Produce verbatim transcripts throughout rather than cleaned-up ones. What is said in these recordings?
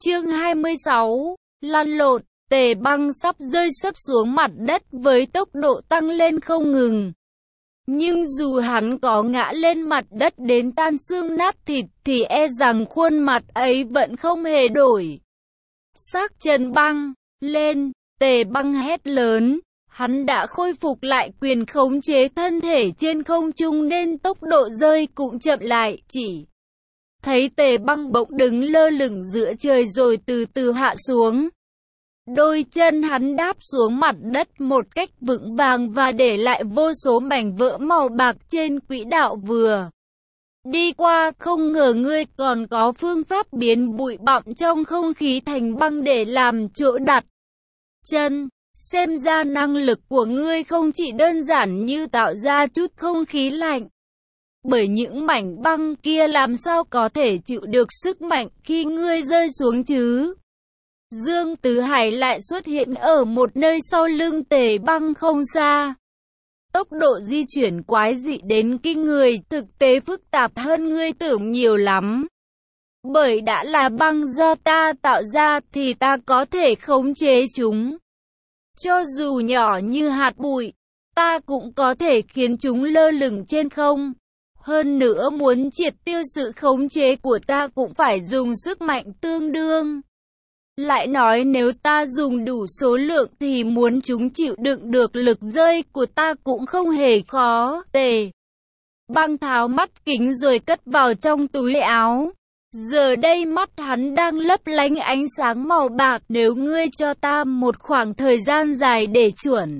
Chương hai mươi sáu, lăn lộn, Tề Băng sắp rơi sấp xuống mặt đất với tốc độ tăng lên không ngừng. Nhưng dù hắn có ngã lên mặt đất đến tan xương nát thịt thì e rằng khuôn mặt ấy vẫn không hề đổi sắc. Trần Băng, lên, Tề Băng hét lớn. Hắn đã khôi phục lại quyền khống chế thân thể trên không trung nên tốc độ rơi cũng chậm lại, chỉ thấy Tề Băng bỗng đứng lơ lửng giữa trời rồi từ từ hạ xuống. Đôi chân hắn đáp xuống mặt đất một cách vững vàng và để lại vô số mảnh vỡ màu bạc trên quỹ đạo vừa đi qua. Không ngờ ngươi còn có phương pháp biến bụi bặm trong không khí thành băng để làm chỗ đặt chân. Xem ra năng lực của ngươi không chỉ đơn giản như tạo ra chút không khí lạnh. Bởi những mảnh băng kia làm sao có thể chịu được sức mạnh khi ngươi rơi xuống chứ? Dương Tứ Hải lại xuất hiện ở một nơi sau lưng Tề Băng không xa. Tốc độ di chuyển quái dị đến kinh người, thực tế phức tạp hơn ngươi tưởng nhiều lắm. Bởi đã là băng do ta tạo ra thì ta có thể khống chế chúng. Cho dù nhỏ như hạt bụi, ta cũng có thể khiến chúng lơ lửng trên không. Hơn nữa muốn triệt tiêu sự khống chế của ta cũng phải dùng sức mạnh tương đương. Lại nói nếu ta dùng đủ số lượng thì muốn chúng chịu đựng được lực rơi của ta cũng không hề khó. Tề Băng tháo mắt kính rồi cất vào trong túi áo. Giờ đây mắt hắn đang lấp lánh ánh sáng màu bạc. Nếu ngươi cho ta một khoảng thời gian dài để chuẩn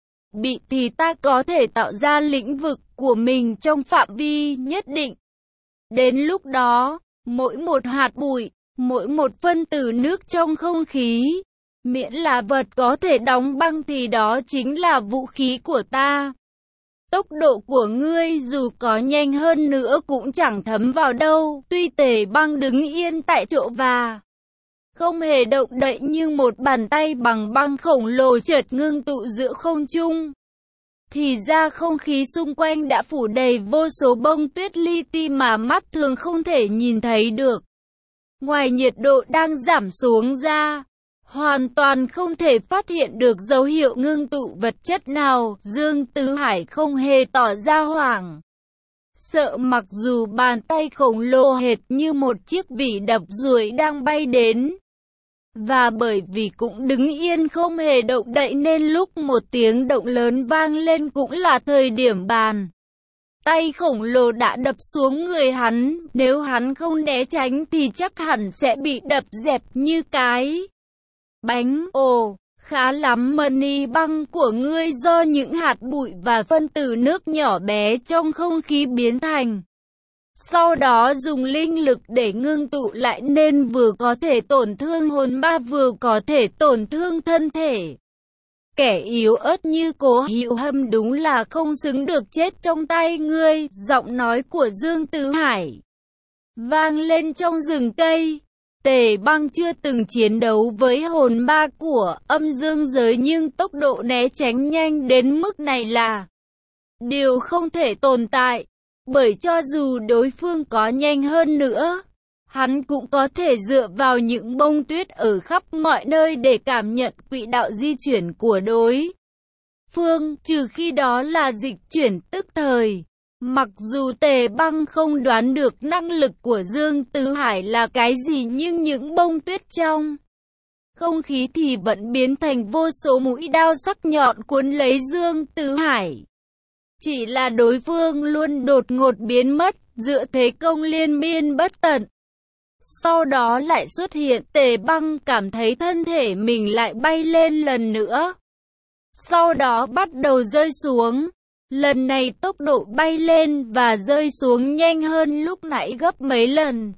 bị thì ta có thể tạo ra lĩnh vực của mình trong phạm vi nhất định. Đến lúc đó, mỗi một hạt bụi, mỗi một phân tử nước trong không khí, miễn là vật có thể đóng băng thì đó chính là vũ khí của ta. Tốc độ của ngươi dù có nhanh hơn nữa cũng chẳng thấm vào đâu. Tuy Tề Băng đứng yên tại chỗ và không hề động đậy nhưng một bàn tay bằng băng khổng lồ chợt ngưng tụ giữa không trung. Thì ra không khí xung quanh đã phủ đầy vô số bông tuyết li ti mà mắt thường không thể nhìn thấy được. Ngoài nhiệt độ đang giảm xuống ra, hoàn toàn không thể phát hiện được dấu hiệu ngưng tụ vật chất nào. Dương Tứ Hải không hề tỏ ra hoảng sợ mặc dù bàn tay khổng lồ hệt như một chiếc vỉ đập ruồi đang bay đến. Và bởi vì cũng đứng yên không hề động đậy nên lúc một tiếng động lớn vang lên cũng là thời điểm bàn tay khổng lồ đã đập xuống người hắn. Nếu hắn không né tránh thì chắc hẳn sẽ bị đập dẹp như cái bánh. Ồ, khá lắm. Mani băng của ngươi do những hạt bụi và phân tử nước nhỏ bé trong không khí biến thành. Sau đó dùng linh lực để ngưng tụ lại nên vừa có thể tổn thương hồn ma vừa có thể tổn thương thân thể. Kẻ yếu ớt như Cố Hữu Hâm đúng là không xứng được chết trong tay ngươi. Giọng nói của Dương Tứ Hải vang lên trong rừng cây. Tề Băng chưa từng chiến đấu với hồn ma của âm dương giới nhưng tốc độ né tránh nhanh đến mức này là điều không thể tồn tại. Bởi cho dù đối phương có nhanh hơn nữa, hắn cũng có thể dựa vào những bông tuyết ở khắp mọi nơi để cảm nhận quỹ đạo di chuyển của đối phương, trừ khi đó là dịch chuyển tức thời. Mặc dù Tề Băng không đoán được năng lực của Dương Tứ Hải là cái gì nhưng những bông tuyết trong không khí thì vẫn biến thành vô số mũi đao sắc nhọn cuốn lấy Dương Tứ Hải. Chỉ là đối phương luôn đột ngột biến mất giữa thế công liên miên bất tận. Sau đó lại xuất hiện. Tề Băng cảm thấy thân thể mình lại bay lên lần nữa. Sau đó bắt đầu rơi xuống. Lần này tốc độ bay lên và rơi xuống nhanh hơn lúc nãy gấp mấy lần.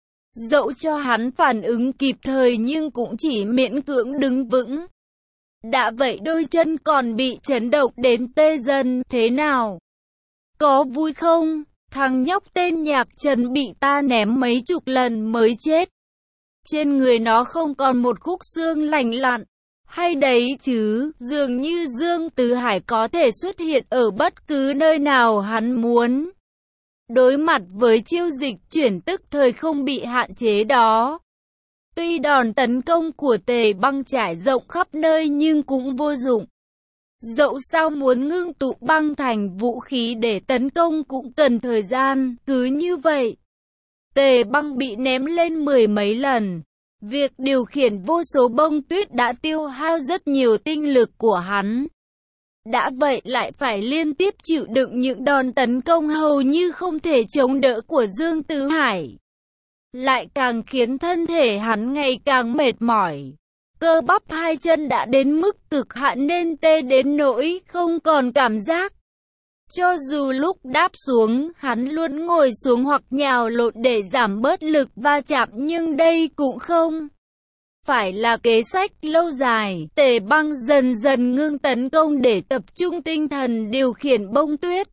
Dẫu cho hắn phản ứng kịp thời nhưng cũng chỉ miễn cưỡng đứng vững. Đã vậy đôi chân còn bị chấn động đến tê dần. Thế nào? Có vui không? Thằng nhóc tên Nhạc Trần bị ta ném mấy chục lần mới chết. Trên người nó không còn một khúc xương lành lặn. Hay đấy chứ, dường như Dương Tứ Hải có thể xuất hiện ở bất cứ nơi nào hắn muốn. Đối mặt với chiêu dịch chuyển tức thời không bị hạn chế đó, Tuy đòn tấn công của Tề Băng trải rộng khắp nơi nhưng cũng vô dụng. Dẫu sao muốn ngưng tụ băng thành vũ khí để tấn công cũng cần thời gian, cứ như vậy. Tề Băng bị ném lên mười mấy lần. Việc điều khiển vô số bông tuyết đã tiêu hao rất nhiều tinh lực của hắn. Đã vậy lại phải liên tiếp chịu đựng những đòn tấn công hầu như không thể chống đỡ của Dương Tứ Hải. Lại càng khiến thân thể hắn ngày càng mệt mỏi. Cơ bắp hai chân đã đến mức cực hạn nên tê đến nỗi không còn cảm giác. Cho dù lúc đáp xuống, hắn luôn ngồi xuống hoặc nhào lộn để giảm bớt lực va chạm nhưng đây cũng không phải là kế sách lâu dài. Tề Băng dần dần ngưng tấn công để tập trung tinh thần điều khiển bông tuyết,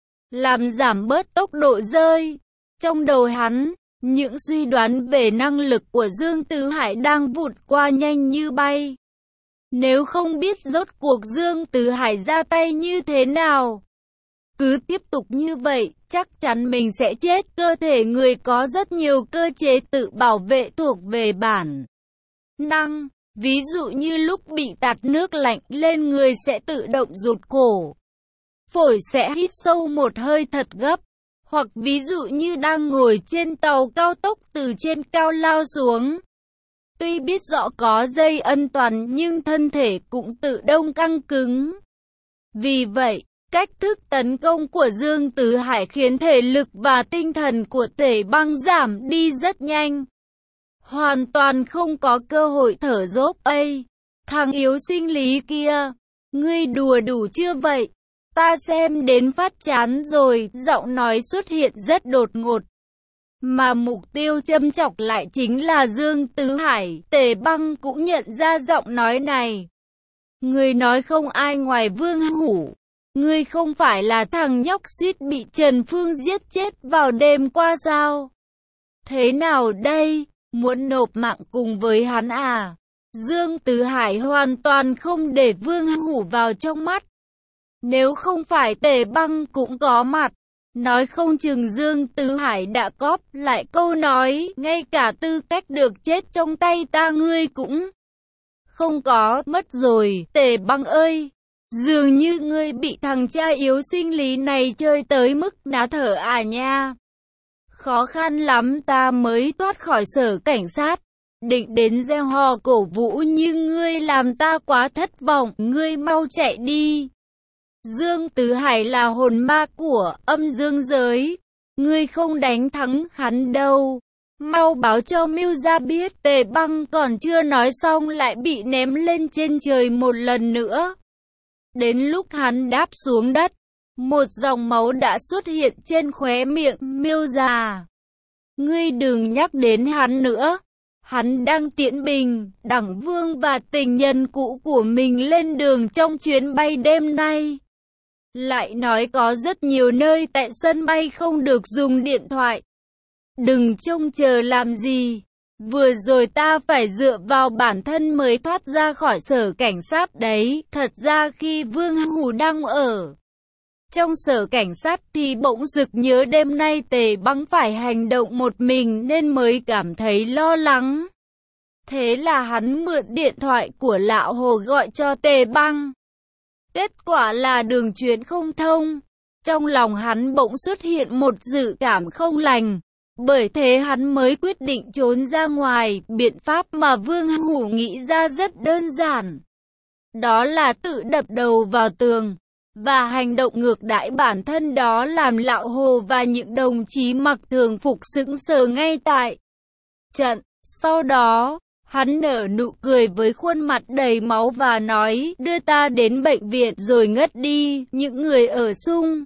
làm giảm bớt tốc độ rơi. Trong đầu hắn, những suy đoán về năng lực của Dương Tứ Hải đang vụt qua nhanh như bay. Nếu không biết rốt cuộc Dương Tứ Hải ra tay như thế nào, cứ tiếp tục như vậy, chắc chắn mình sẽ chết. Cơ thể người có rất nhiều cơ chế tự bảo vệ thuộc về bản năng. Ví dụ như lúc bị tạt nước lạnh lên người sẽ tự động rụt cổ. Phổi sẽ hít sâu một hơi thật gấp. Hoặc ví dụ như đang ngồi trên tàu cao tốc từ trên cao lao xuống. Tuy biết rõ có dây an toàn nhưng thân thể cũng tự động căng cứng. Vì vậy, cách thức tấn công của Dương Tứ Hải khiến thể lực và tinh thần của Tề Băng giảm đi rất nhanh. Hoàn toàn không có cơ hội thở dốc. Ây, thằng yếu sinh lý kia, ngươi đùa đủ chưa vậy? Ta xem đến phát chán rồi. Giọng nói xuất hiện rất đột ngột. Mà mục tiêu châm chọc lại chính là Dương Tứ Hải. Tề Băng cũng nhận ra giọng nói này. Ngươi nói không ai ngoài Vương Hủ. Ngươi không phải là thằng nhóc suýt bị Trần Phương giết chết vào đêm qua sao? Thế nào đây? Muốn nộp mạng cùng với hắn à? Dương Tứ Hải hoàn toàn không để Vương Hủ vào trong mắt. Nếu không phải Tề Băng cũng có mặt, nói không chừng Dương Tứ Hải đã cóp lại câu nói, ngay cả tư cách được chết trong tay ta ngươi cũng không có, mất rồi. Tề Băng ơi, dường như ngươi bị thằng cha yếu sinh lý này chơi tới mức ná thở à nha. Khó khăn lắm ta mới thoát khỏi sở cảnh sát, định đến gieo hò cổ vũ nhưng ngươi làm ta quá thất vọng, ngươi mau chạy đi. Dương Tứ Hải là hồn ma của âm dương giới, ngươi không đánh thắng hắn đâu. Mau báo cho Mưu gia biết. Tề Băng còn chưa nói xong lại bị ném lên trên trời một lần nữa. Đến lúc hắn đáp xuống đất, một dòng máu đã xuất hiện trên khóe miệng. Mưu gia, ngươi đừng nhắc đến hắn nữa. Hắn đang tiễn Bình, Đẳng Vương và tình nhân cũ của mình lên đường trong chuyến bay đêm nay. Lại nói có rất nhiều nơi tại sân bay không được dùng điện thoại. Đừng trông chờ làm gì. Vừa rồi ta phải dựa vào bản thân mới thoát ra khỏi sở cảnh sát đấy. Thật ra khi Vương Hủ đang ở trong sở cảnh sát thì bỗng sực nhớ đêm nay Tề Băng phải hành động một mình nên mới cảm thấy lo lắng. Thế là hắn mượn điện thoại của Lão Hồ gọi cho Tề Băng. Kết quả là đường truyền không thông. Trong lòng hắn bỗng xuất hiện một dự cảm không lành. Bởi thế hắn mới quyết định trốn ra ngoài. Biện pháp mà Vương Hủ nghĩ ra rất đơn giản. Đó là tự đập đầu vào tường và hành động ngược đãi bản thân, đó làm Lão Hồ và những đồng chí mặc thường phục sững sờ ngay tại trận. Sau đó, hắn nở nụ cười với khuôn mặt đầy máu và nói, đưa ta đến bệnh viện rồi ngất đi. Những người ở xung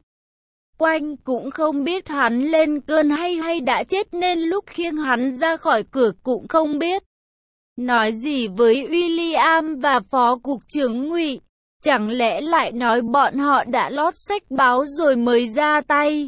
quanh cũng không biết hắn lên cơn hay hay đã chết nên lúc khiêng hắn ra khỏi cửa cũng không biết nói gì với William và phó cục trưởng Ngụy. Chẳng lẽ lại nói bọn họ đã lót sách báo rồi mới ra tay?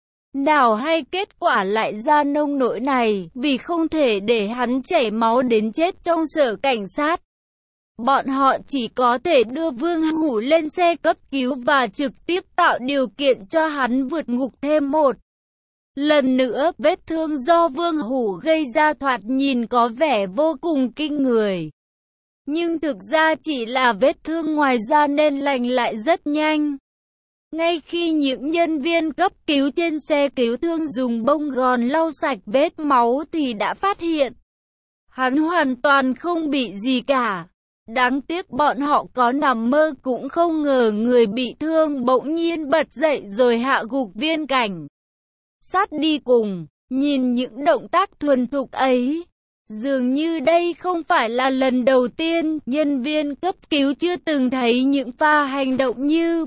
Nào hay kết quả lại ra nông nỗi này, vì không thể để hắn chảy máu đến chết trong sở cảnh sát. Bọn họ chỉ có thể đưa Vương Hủ lên xe cấp cứu và trực tiếp tạo điều kiện cho hắn vượt ngục thêm một Lần nữa, vết thương do Vương Hủ gây ra thoạt nhìn có vẻ vô cùng kinh người. Nhưng thực ra chỉ là vết thương ngoài da nên lành lại rất nhanh. Ngay khi những nhân viên cấp cứu trên xe cứu thương dùng bông gòn lau sạch vết máu thì đã phát hiện hắn hoàn toàn không bị gì cả. Đáng tiếc bọn họ có nằm mơ cũng không ngờ người bị thương bỗng nhiên bật dậy rồi hạ gục viên cảnh sát đi cùng. Nhìn những động tác thuần thục ấy, dường như đây không phải là lần đầu tiên nhân viên cấp cứu chưa từng thấy những pha hành động như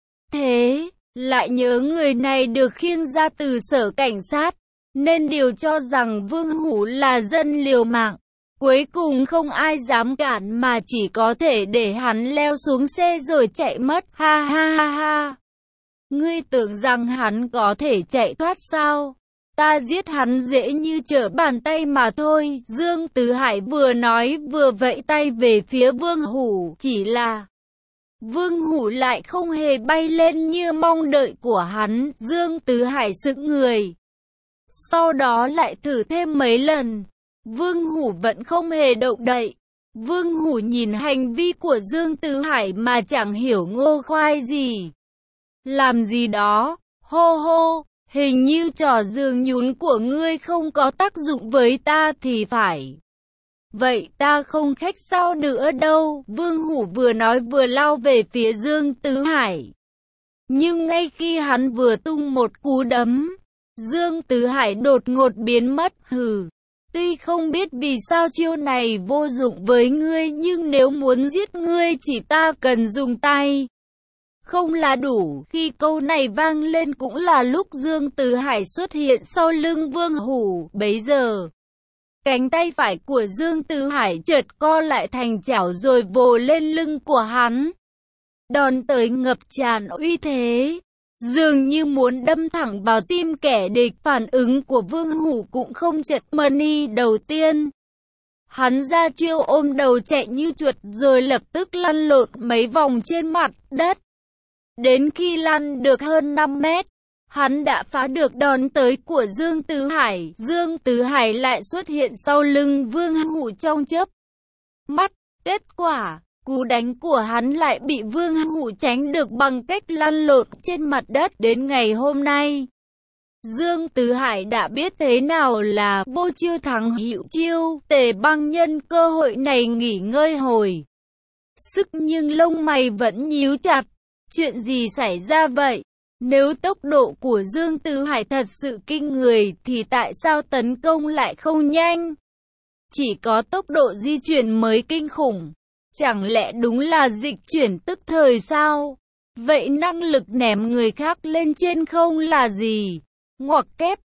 thế. Lại nhớ người này được khiêng ra từ sở cảnh sát, nên điều cho rằng Vương Hủ là dân liều mạng. Cuối cùng không ai dám cản mà chỉ có thể để hắn leo xuống xe rồi chạy mất. Ha ha ha ha. Ngươi tưởng rằng hắn có thể chạy thoát sao? Ta giết hắn dễ như trở bàn tay mà thôi. Dương Tứ Hải vừa nói vừa vẫy tay về phía Vương Hủ. Chỉ là Vương Hủ lại không hề bay lên như mong đợi của hắn. Dương Tứ Hải sững người, sau đó lại thử thêm mấy lần. Vương Hủ vẫn không hề động đậy. Vương Hủ nhìn hành vi của Dương Tứ Hải mà chẳng hiểu ngô khoai gì. Làm gì đó, hô hô, hình như trò giường nhún của ngươi không có tác dụng với ta thì phải. Vậy ta không khách sáo nữa đâu. Vương Hủ vừa nói vừa lao về phía Dương Tứ Hải. Nhưng ngay khi hắn vừa tung một cú đấm, Dương Tứ Hải đột ngột biến mất. Hừ, tuy không biết vì sao chiêu này vô dụng với ngươi, nhưng nếu muốn giết ngươi chỉ ta cần dùng tay không là đủ. Khi câu này vang lên cũng là lúc Dương Tứ Hải xuất hiện sau lưng Vương Hủ. Bấy giờ, cánh tay phải của Dương Tứ Hải chợt co lại thành chảo rồi vồ lên lưng của hắn. Đòn tới ngập tràn uy thế, dường như muốn đâm thẳng vào tim kẻ địch. Phản ứng của Vương Hủ cũng không chật mani. Đầu tiên, hắn ra chiêu ôm đầu chạy như chuột rồi lập tức lăn lộn mấy vòng trên mặt đất. Đến khi lăn được hơn năm mét, hắn đã phá được đòn tới của Dương Tứ Hải. Dương Tứ Hải lại xuất hiện sau lưng Vương Hủ trong chớp mắt. Kết quả, cú đánh của hắn lại bị Vương Hủ tránh được bằng cách lăn lộn trên mặt đất. Đến ngày hôm nay, Dương Tứ Hải đã biết thế nào là vô chiêu thắng hữu chiêu. Tề Băng nhân cơ hội này nghỉ ngơi hồi sức nhưng lông mày vẫn nhíu chặt. Chuyện gì xảy ra vậy? Nếu tốc độ của Dương Tứ Hải thật sự kinh người thì tại sao tấn công lại không nhanh? Chỉ có tốc độ di chuyển mới kinh khủng. Chẳng lẽ đúng là dịch chuyển tức thời sao? Vậy năng lực ném người khác lên trên không là gì? Ngoặc kép.